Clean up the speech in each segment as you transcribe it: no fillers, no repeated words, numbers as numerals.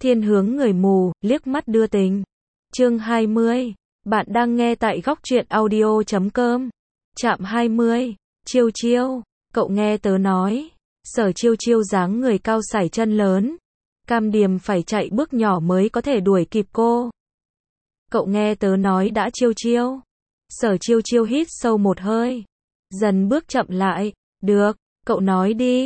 Thiên hướng người mù, liếc mắt đưa tình. Chương 20. Bạn đang nghe tại góc truyện audio.com. Trạm 20. Chiêu chiêu, cậu nghe tớ nói. Sở chiêu chiêu dáng người cao sải chân lớn. Cam Điềm phải chạy bước nhỏ mới có thể đuổi kịp cô. Cậu nghe tớ nói đã chiêu chiêu. Sở chiêu chiêu hít sâu một hơi. Dần bước chậm lại. Được, cậu nói đi.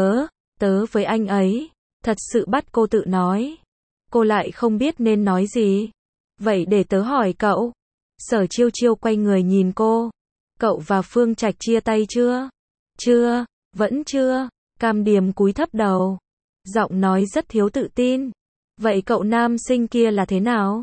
Tớ với anh ấy. Thật sự bắt cô tự nói. Cô lại không biết nên nói gì. Vậy để tớ hỏi cậu. Sở chiêu chiêu quay người nhìn cô. Cậu và Phương Trạch chia tay chưa? Chưa, vẫn chưa. Cam Điềm cúi thấp đầu. Giọng nói rất thiếu tự tin. Vậy cậu nam sinh kia là thế nào?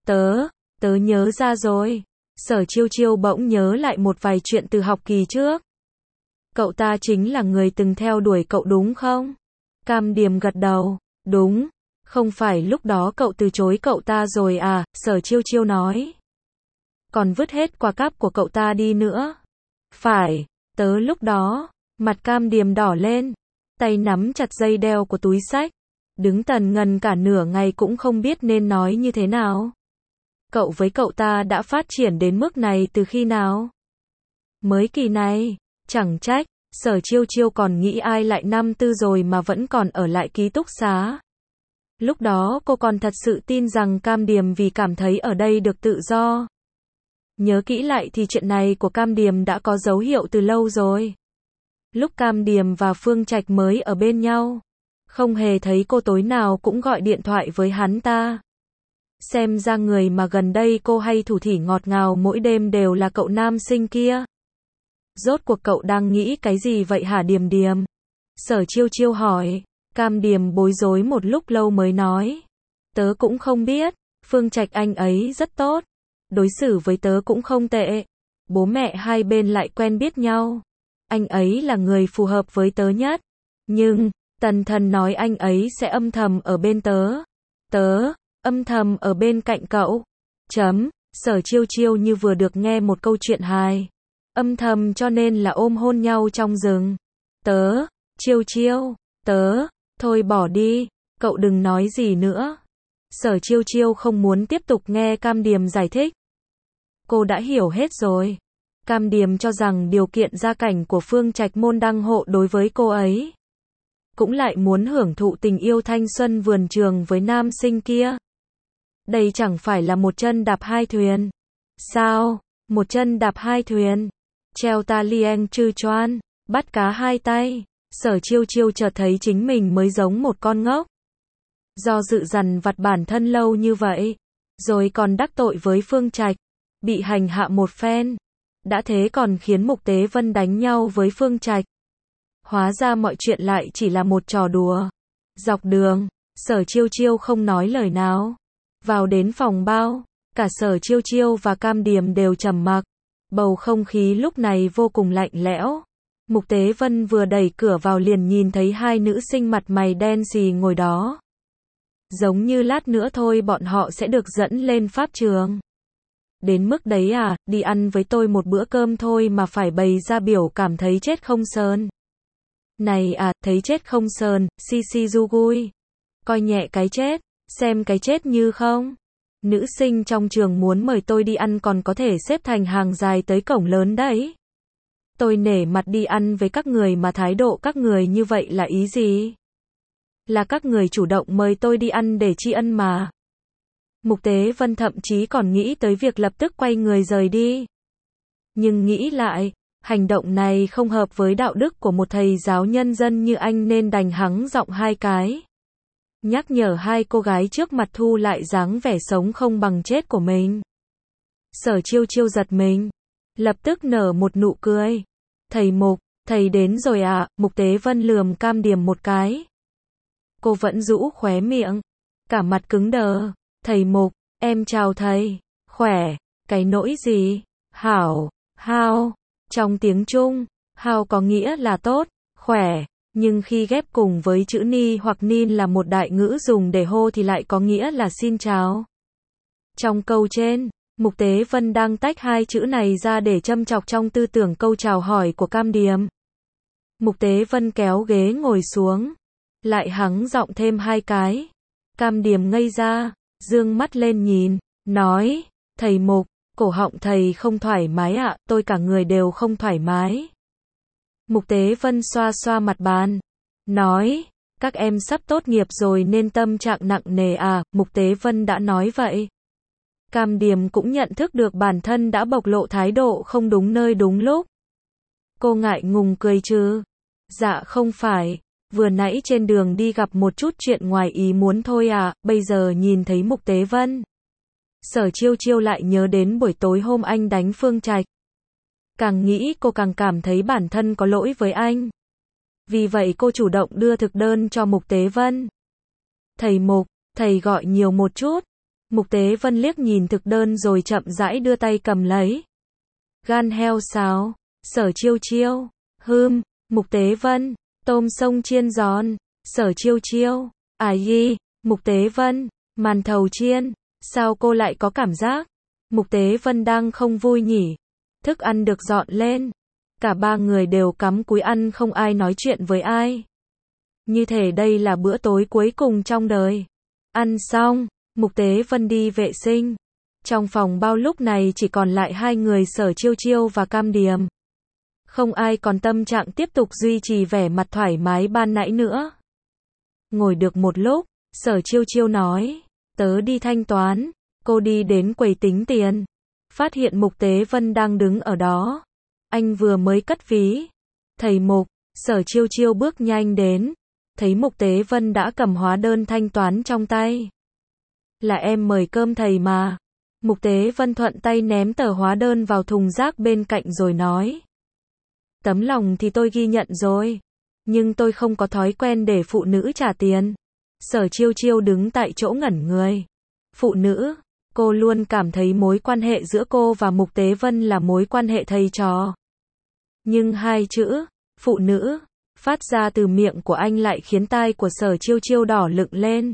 Tớ nhớ ra rồi. Sở chiêu chiêu bỗng nhớ lại một vài chuyện từ học kỳ trước. Cậu ta chính là người từng theo đuổi cậu đúng không? Cam Điềm gật đầu. Đúng. Không phải lúc đó cậu từ chối cậu ta rồi à? Sở chiêu chiêu nói. Còn vứt hết quà cáp của cậu ta đi nữa. Phải. Tớ lúc đó. Mặt Cam Điềm đỏ lên. Tay nắm chặt dây đeo của túi xách. Đứng tần ngần cả nửa ngày cũng không biết nên nói như thế nào. Cậu với cậu ta đã phát triển đến mức này từ khi nào? Mới kỳ này. Chẳng trách. Sở chiêu chiêu còn nghĩ ai lại năm tư rồi mà vẫn còn ở lại ký túc xá. Lúc đó cô còn thật sự tin rằng Cam Điềm vì cảm thấy ở đây được tự do. Nhớ kỹ lại thì chuyện này của Cam Điềm đã có dấu hiệu từ lâu rồi. Lúc Cam Điềm và Phương Trạch mới ở bên nhau, không hề thấy cô tối nào cũng gọi điện thoại với hắn ta. Xem ra người mà gần đây cô hay thủ thỉ ngọt ngào mỗi đêm đều là cậu nam sinh kia. Rốt cuộc cậu đang nghĩ cái gì vậy hả Điềm Điềm? Sở chiêu chiêu hỏi. Cam Điềm bối rối một lúc lâu mới nói. Tớ cũng không biết. Phương Trạch anh ấy rất tốt. Đối xử với tớ cũng không tệ. Bố mẹ hai bên lại quen biết nhau. Anh ấy là người phù hợp với tớ nhất. Nhưng, Tần Thần nói anh ấy sẽ âm thầm ở bên tớ. Tớ, âm thầm ở bên cạnh cậu. Sở chiêu chiêu như vừa được nghe một câu chuyện hài. Âm thầm cho nên là ôm hôn nhau trong rừng. Chiêu chiêu, thôi bỏ đi, cậu đừng nói gì nữa. Sở chiêu chiêu không muốn tiếp tục nghe Cam Điềm giải thích. Cô đã hiểu hết rồi. Cam Điềm cho rằng điều kiện gia cảnh của Phương Trạch môn đăng hộ đối với cô ấy. Cũng lại muốn hưởng thụ tình yêu thanh xuân vườn trường với nam sinh kia. Đây chẳng phải là một chân đạp hai thuyền. Sao? Một chân đạp hai thuyền. Treo ta lieng chư choan, bắt cá hai tay. Sở chiêu chiêu chợt thấy chính mình mới giống một con ngốc. Do dự dằn vặt bản thân lâu như vậy, rồi còn đắc tội với Phương Trạch, bị hành hạ một phen. Đã thế còn khiến Mục Tế Vân đánh nhau với Phương Trạch. Hóa ra mọi chuyện lại chỉ là một trò đùa. Dọc đường, Sở chiêu chiêu không nói lời nào. Vào đến phòng bao, cả Sở chiêu chiêu và Cam Điềm đều trầm mặc. Bầu không khí lúc này vô cùng lạnh lẽo. Mục Tế Vân vừa đẩy cửa vào liền nhìn thấy hai nữ sinh mặt mày đen xì ngồi đó. Giống như lát nữa thôi bọn họ sẽ được dẫn lên pháp trường. Đến mức đấy à, đi ăn với tôi một bữa cơm thôi mà phải bày ra biểu cảm thấy chết không sờn. Này à, thấy chết không sờn, si Jugui. Coi nhẹ cái chết, xem cái chết như không. Nữ sinh trong trường muốn mời tôi đi ăn còn có thể xếp thành hàng dài tới cổng lớn đấy. Tôi nể mặt đi ăn với các người mà thái độ các người như vậy là ý gì? Là các người chủ động mời tôi đi ăn để tri ân mà. Mục Tế Vân thậm chí còn nghĩ tới việc lập tức quay người rời đi. Nhưng nghĩ lại, hành động này không hợp với đạo đức của một thầy giáo nhân dân như anh nên đành hắng giọng hai cái. Nhắc nhở hai cô gái trước mặt thu lại dáng vẻ sống không bằng chết của mình. Sở chiêu chiêu giật mình. Lập tức nở một nụ cười. Thầy Mục, thầy đến rồi à? Mục Tế Vân lườm Cam Điềm một cái. Cô vẫn rũ khóe miệng. Cả mặt cứng đờ. Thầy Mục, em chào thầy. Khỏe, cái nỗi gì? Hảo, hao. Trong tiếng Trung, hao có nghĩa là tốt, khỏe. Nhưng khi ghép cùng với chữ ni hoặc nin là một đại ngữ dùng để hô thì lại có nghĩa là xin chào. Trong câu trên, Mục Tế Vân đang tách hai chữ này ra để châm chọc trong tư tưởng câu chào hỏi của Cam Điềm. Mục Tế Vân kéo ghế ngồi xuống, lại hắng giọng thêm hai cái. Cam Điềm ngây ra, dương mắt lên nhìn, nói, thầy Mục, cổ họng thầy không thoải mái ạ, tôi cả người đều không thoải mái. Mục Tế Vân xoa xoa mặt bàn, nói, các em sắp tốt nghiệp rồi nên tâm trạng nặng nề à, Mục Tế Vân đã nói vậy. Cam Điềm cũng nhận thức được bản thân đã bộc lộ thái độ không đúng nơi đúng lúc. Cô ngại ngùng cười trừ. Dạ không phải, vừa nãy trên đường đi gặp một chút chuyện ngoài ý muốn thôi à, bây giờ nhìn thấy Mục Tế Vân. Sở Chiêu Chiêu lại nhớ đến buổi tối hôm anh đánh Phương Trạch. Càng nghĩ cô càng cảm thấy bản thân có lỗi với anh. Vì vậy cô chủ động đưa thực đơn cho Mục Tế Vân. Thầy Mục, thầy gọi nhiều một chút. Mục Tế Vân liếc nhìn thực đơn rồi chậm rãi đưa tay cầm lấy. Gan heo xào, Sở Chiêu Chiêu, Mục Tế Vân, tôm sông chiên giòn, Sở Chiêu Chiêu, Mục Tế Vân, màn thầu chiên, sao cô lại có cảm giác? Mục Tế Vân đang không vui nhỉ? Thức ăn được dọn lên. Cả ba người đều cắm cúi ăn không ai nói chuyện với ai. Như thể đây là bữa tối cuối cùng trong đời. Ăn xong, Mục Tế Vân đi vệ sinh. Trong phòng bao lúc này chỉ còn lại hai người Sở Chiêu Chiêu và Cam Điềm. Không ai còn tâm trạng tiếp tục duy trì vẻ mặt thoải mái ban nãy nữa. Ngồi được một lúc, Sở Chiêu Chiêu nói, tớ đi thanh toán. Cô đi đến quầy tính tiền. Phát hiện Mục Tế Vân đang đứng ở đó. Anh vừa mới cất ví. Thầy Mục, Sở Chiêu Chiêu bước nhanh đến. Thấy Mục Tế Vân đã cầm hóa đơn thanh toán trong tay. Là em mời cơm thầy mà. Mục Tế Vân thuận tay ném tờ hóa đơn vào thùng rác bên cạnh rồi nói. Tấm lòng thì tôi ghi nhận rồi. Nhưng tôi không có thói quen để phụ nữ trả tiền. Sở Chiêu Chiêu đứng tại chỗ ngẩn người. Phụ nữ, cô luôn cảm thấy mối quan hệ giữa cô và Mục Tế Vân là mối quan hệ thầy trò. Nhưng hai chữ, phụ nữ, phát ra từ miệng của anh lại khiến tai của Sở Chiêu Chiêu đỏ lựng lên.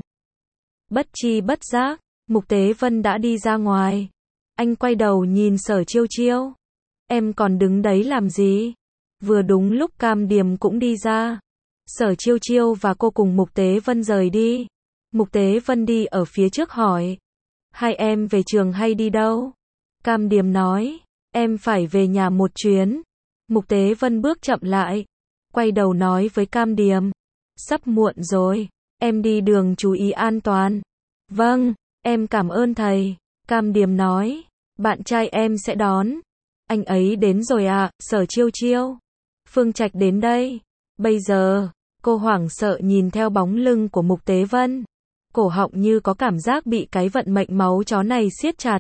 Bất chi bất giác, Mục Tế Vân đã đi ra ngoài. Anh quay đầu nhìn Sở Chiêu Chiêu. Em còn đứng đấy làm gì? Vừa đúng lúc Cam Điềm cũng đi ra. Sở Chiêu Chiêu và cô cùng Mục Tế Vân rời đi. Mục Tế Vân đi ở phía trước hỏi. Hai em về trường hay đi đâu? Cam Điềm nói. Em phải về nhà một chuyến. Mục Tế Vân bước chậm lại. Quay đầu nói với Cam Điềm. Sắp muộn rồi. Em đi đường chú ý an toàn. Vâng, em cảm ơn thầy. Cam Điềm nói. Bạn trai em sẽ đón. Anh ấy đến rồi à, Sở Chiêu Chiêu. Phương Trạch đến đây. Bây giờ, cô hoảng sợ nhìn theo bóng lưng của Mục Tế Vân. Cổ họng như có cảm giác bị cái vận mệnh máu chó này siết chặt.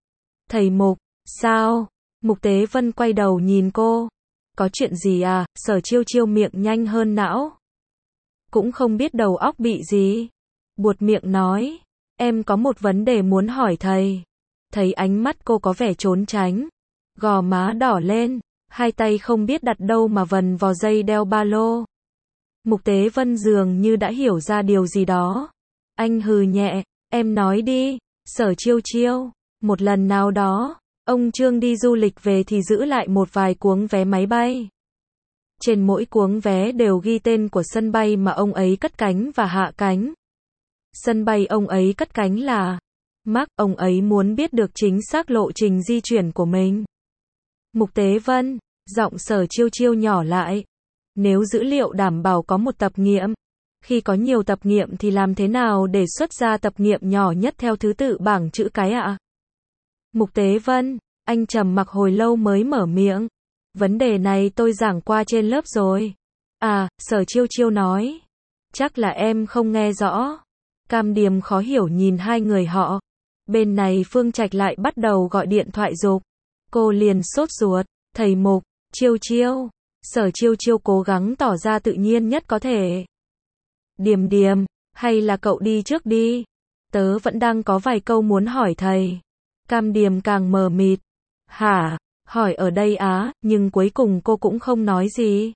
Thầy Mục, sao? Mục Tế Vân quay đầu nhìn cô. Có chuyện gì à? Sở Chiêu Chiêu miệng nhanh hơn não. Cũng không biết đầu óc bị gì. Buột miệng nói. Em có một vấn đề muốn hỏi thầy. Thấy ánh mắt cô có vẻ trốn tránh. Gò má đỏ lên. Hai tay không biết đặt đâu mà vần vào dây đeo ba lô. Mục Tế Vân dường như đã hiểu ra điều gì đó. Anh hừ nhẹ. Em nói đi. Sở Chiêu Chiêu. Một lần nào đó, ông Trương đi du lịch về thì giữ lại một vài cuống vé máy bay. Trên mỗi cuống vé đều ghi tên của sân bay mà ông ấy cất cánh và hạ cánh. Sân bay ông ấy cất cánh là Mark, ông ấy muốn biết được chính xác lộ trình di chuyển của mình. Mục Tế Vân, giọng Sở Chiêu Chiêu nhỏ lại. Nếu dữ liệu đảm bảo có một tập nghiệm, khi có nhiều tập nghiệm thì làm thế nào để xuất ra tập nghiệm nhỏ nhất theo thứ tự bảng chữ cái ạ? Mục Tế Vân, anh trầm mặc hồi lâu mới mở miệng. Vấn đề này tôi giảng qua trên lớp rồi. À, Sở Chiêu Chiêu nói. Chắc là em không nghe rõ. Cam Điềm khó hiểu nhìn hai người họ. Bên này Phương Trạch lại bắt đầu gọi điện thoại giục. Cô liền sốt ruột. Thầy Mục, Chiêu Chiêu. Sở Chiêu Chiêu cố gắng tỏ ra tự nhiên nhất có thể. Điềm Điềm, hay là cậu đi trước đi. Tớ vẫn đang có vài câu muốn hỏi thầy. Cam Điềm càng mờ mịt. Hả? Hỏi ở đây á, nhưng cuối cùng cô cũng không nói gì.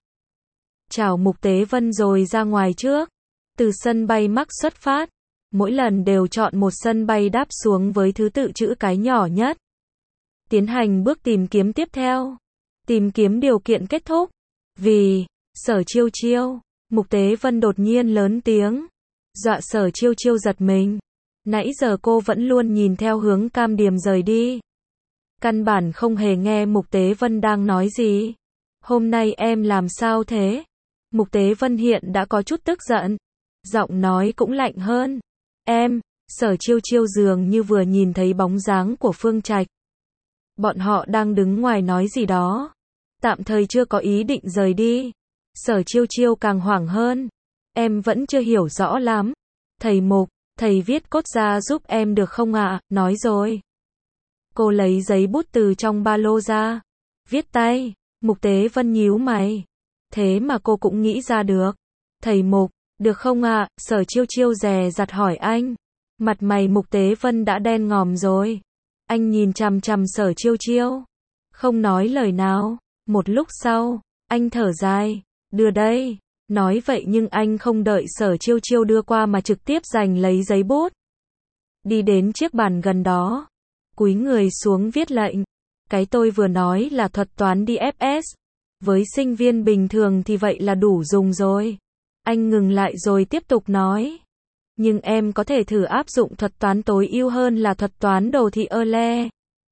Chào Mục Tế Vân rồi ra ngoài trước. Từ sân bay Mark xuất phát. Mỗi lần đều chọn một sân bay đáp xuống với thứ tự chữ cái nhỏ nhất. Tiến hành bước tìm kiếm tiếp theo. Tìm kiếm điều kiện kết thúc. Vì, Sở Chiêu Chiêu, Mục Tế Vân đột nhiên lớn tiếng. dọa Sở Chiêu Chiêu giật mình. Nãy giờ cô vẫn luôn nhìn theo hướng Cam Điềm rời đi. Căn bản không hề nghe Mục Tế Vân đang nói gì. Hôm nay em làm sao thế? Mục Tế Vân hiện đã có chút tức giận. Giọng nói cũng lạnh hơn. Em, Sở Chiêu Chiêu dường như vừa nhìn thấy bóng dáng của Phương Trạch. Bọn họ đang đứng ngoài nói gì đó. Tạm thời chưa có ý định rời đi. Sở Chiêu Chiêu càng hoảng hơn. Em vẫn chưa hiểu rõ lắm. Thầy Mục, thầy viết cốt ra giúp em được không ạ? Nói rồi. Cô lấy giấy bút từ trong ba lô ra. Viết tay. Mục Tế Vân nhíu mày. Thế mà cô cũng nghĩ ra được. Thầy Mục, được không ạ? Sở Chiêu Chiêu dè dặt hỏi anh. Mặt mày Mục Tế Vân đã đen ngòm rồi. Anh nhìn chằm chằm Sở Chiêu Chiêu. Không nói lời nào. Một lúc sau, anh thở dài. Đưa đây. Nói vậy nhưng anh không đợi Sở Chiêu Chiêu đưa qua mà trực tiếp giành lấy giấy bút. Đi đến chiếc bàn gần đó. Cúi người xuống viết lệnh. Cái tôi vừa nói là thuật toán DFS. Với sinh viên bình thường thì vậy là đủ dùng rồi. Anh ngừng lại rồi tiếp tục nói. Nhưng em có thể thử áp dụng thuật toán tối ưu hơn là thuật toán đồ thị Euler.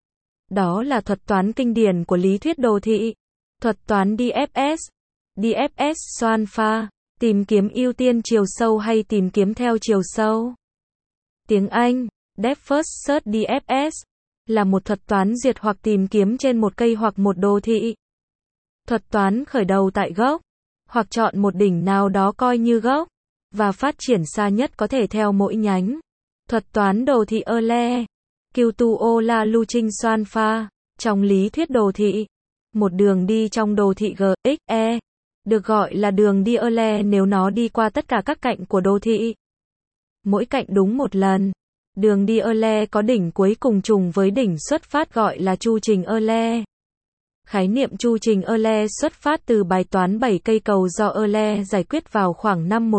Đó là thuật toán kinh điển của lý thuyết đồ thị. Thuật toán DFS. DFS xoan pha, tìm kiếm ưu tiên chiều sâu hay tìm kiếm theo chiều sâu. Tiếng Anh, Depth First Search DFS, là một thuật toán duyệt hoặc tìm kiếm trên một cây hoặc một đồ thị. Thuật toán khởi đầu tại gốc, hoặc chọn một đỉnh nào đó coi như gốc, và phát triển xa nhất có thể theo mỗi nhánh. Thuật toán đồ thị Euler, Q2O là lưu trình xoan pha, trong lý thuyết đồ thị. Một đường đi trong đồ thị GXE, được gọi là đường đi Euler nếu nó đi qua tất cả các cạnh của đồ thị. Mỗi cạnh đúng một lần. Đường đi Euler có đỉnh cuối cùng trùng với đỉnh xuất phát gọi là chu trình Euler. Khái niệm chu trình Euler xuất phát từ bài toán 7 cây cầu do Euler giải quyết vào khoảng năm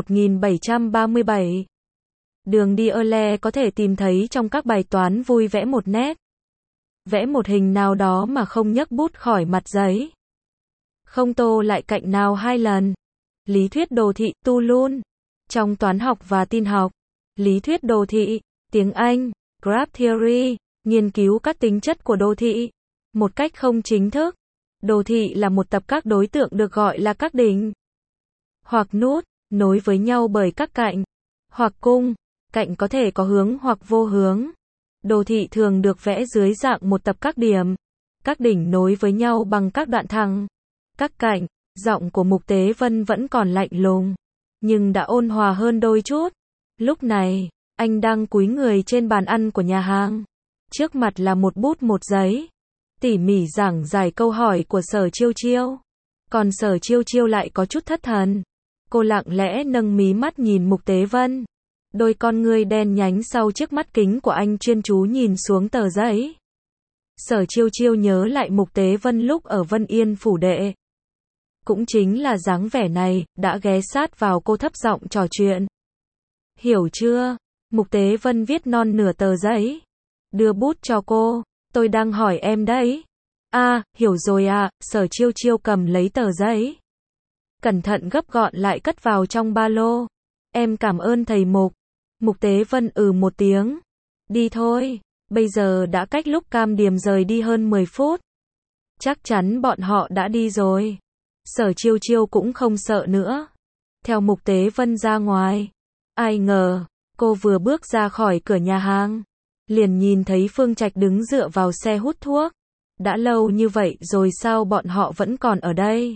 1737. Đường đi Euler có thể tìm thấy trong các bài toán vui vẽ một nét. Vẽ một hình nào đó mà không nhấc bút khỏi mặt giấy. Không tô lại cạnh nào 2 lần. Lý thuyết đồ thị, tu luôn. Trong toán học và tin học. Lý thuyết đồ thị, tiếng Anh, Graph Theory, nghiên cứu các tính chất của đồ thị. Một cách không chính thức. Đồ thị là một tập các đối tượng được gọi là các đỉnh. Hoặc nút, nối với nhau bởi các cạnh. Hoặc cung, cạnh có thể có hướng hoặc vô hướng. Đồ thị thường được vẽ dưới dạng một tập các điểm. Các đỉnh nối với nhau bằng các đoạn thẳng. Các cạnh, giọng của Mục Tế Vân vẫn còn lạnh lùng, nhưng đã ôn hòa hơn đôi chút. Lúc này, anh đang cúi người trên bàn ăn của nhà hàng. Trước mặt là một bút một giấy. Tỉ mỉ giảng giải câu hỏi của Sở Chiêu Chiêu. Còn Sở Chiêu Chiêu lại có chút thất thần. Cô lặng lẽ nâng mí mắt nhìn Mục Tế Vân. Đôi con ngươi đen nhánh sau chiếc mắt kính của anh chuyên chú nhìn xuống tờ giấy. Sở Chiêu Chiêu nhớ lại Mục Tế Vân lúc ở Vân Yên phủ đệ. Cũng chính là dáng vẻ này, đã ghé sát vào cô thấp giọng trò chuyện. Hiểu chưa? Mục Tế Vân viết non nửa tờ giấy. Đưa bút cho cô. Tôi đang hỏi em đấy. Hiểu rồi ạ. Sở Chiêu Chiêu cầm lấy tờ giấy. Cẩn thận gấp gọn lại cất vào trong ba lô. Em cảm ơn thầy Mục. Mục Tế Vân một tiếng. Đi thôi. Bây giờ đã cách lúc Cam Điềm rời đi hơn 10 phút. Chắc chắn bọn họ đã đi rồi. Sở Chiêu Chiêu cũng không sợ nữa. Theo Mục Tế Vân ra ngoài. Ai ngờ, cô vừa bước ra khỏi cửa nhà hàng. Liền nhìn thấy Phương Trạch đứng dựa vào xe hút thuốc. Đã lâu như vậy rồi sao bọn họ vẫn còn ở đây?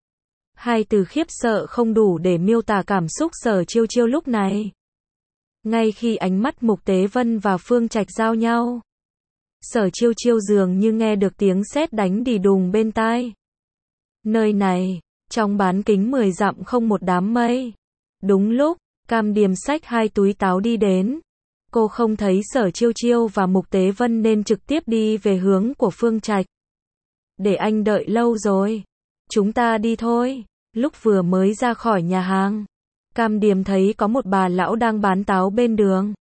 Hai từ khiếp sợ không đủ để miêu tả cảm xúc Sở Chiêu Chiêu lúc này. Ngay khi ánh mắt Mục Tế Vân và Phương Trạch giao nhau, Sở Chiêu Chiêu dường như nghe được tiếng sét đánh đì đùng bên tai. Nơi này, trong bán kính 10 dặm không một đám mây. Đúng lúc, Cam Điềm xách 2 túi táo đi đến. Cô không thấy Sở Chiêu Chiêu và Mục Tế Vân nên trực tiếp đi về hướng của Phương Trạch. Để anh đợi lâu rồi. Chúng ta đi thôi. Lúc vừa mới ra khỏi nhà hàng, Cam Điềm thấy có một bà lão đang bán táo bên đường.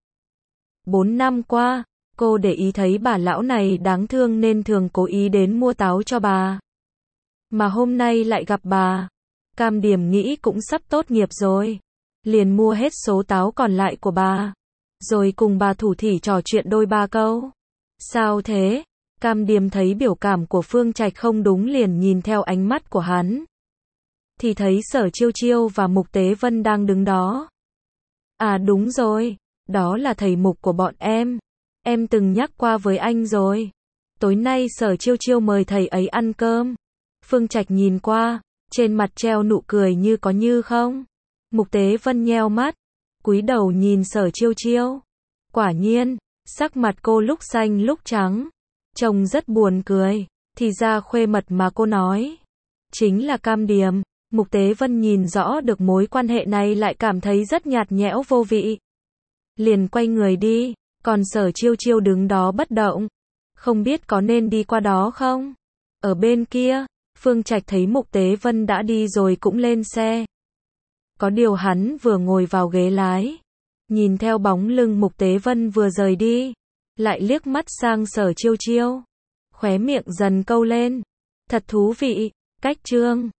4 năm qua, cô để ý thấy bà lão này đáng thương nên thường cố ý đến mua táo cho bà. Mà hôm nay lại gặp bà. Cam Điềm nghĩ cũng sắp tốt nghiệp rồi. liền mua hết số táo còn lại của bà. Rồi cùng bà thủ thỉ trò chuyện đôi ba câu. Sao thế? Cam Điềm thấy biểu cảm của Phương Trạch không đúng liền nhìn theo ánh mắt của hắn. Thì thấy Sở Chiêu Chiêu và Mục Tế Vân đang đứng đó. À đúng rồi, đó là thầy Mục của bọn em. Em từng nhắc qua với anh rồi. Tối nay Sở Chiêu Chiêu mời thầy ấy ăn cơm. Phương Trạch nhìn qua, trên mặt treo nụ cười như có như không. Mục Tế Vân nheo mắt, cúi đầu nhìn Sở Chiêu Chiêu. Quả nhiên, sắc mặt cô lúc xanh lúc trắng, trông rất buồn cười. Thì ra khuê mật mà cô nói chính là Cam Điềm. Mục Tế Vân nhìn rõ được mối quan hệ này lại cảm thấy rất nhạt nhẽo vô vị. Liền quay người đi, còn Sở Chiêu Chiêu đứng đó bất động. Không biết có nên đi qua đó không? Ở bên kia, Phương Trạch thấy Mục Tế Vân đã đi rồi cũng lên xe. Có điều hắn vừa ngồi vào ghế lái, nhìn theo bóng lưng Mục Tế Vân vừa rời đi, lại liếc mắt sang Sở Chiêu Chiêu, khóe miệng dần câu lên. Thật thú vị, cách chương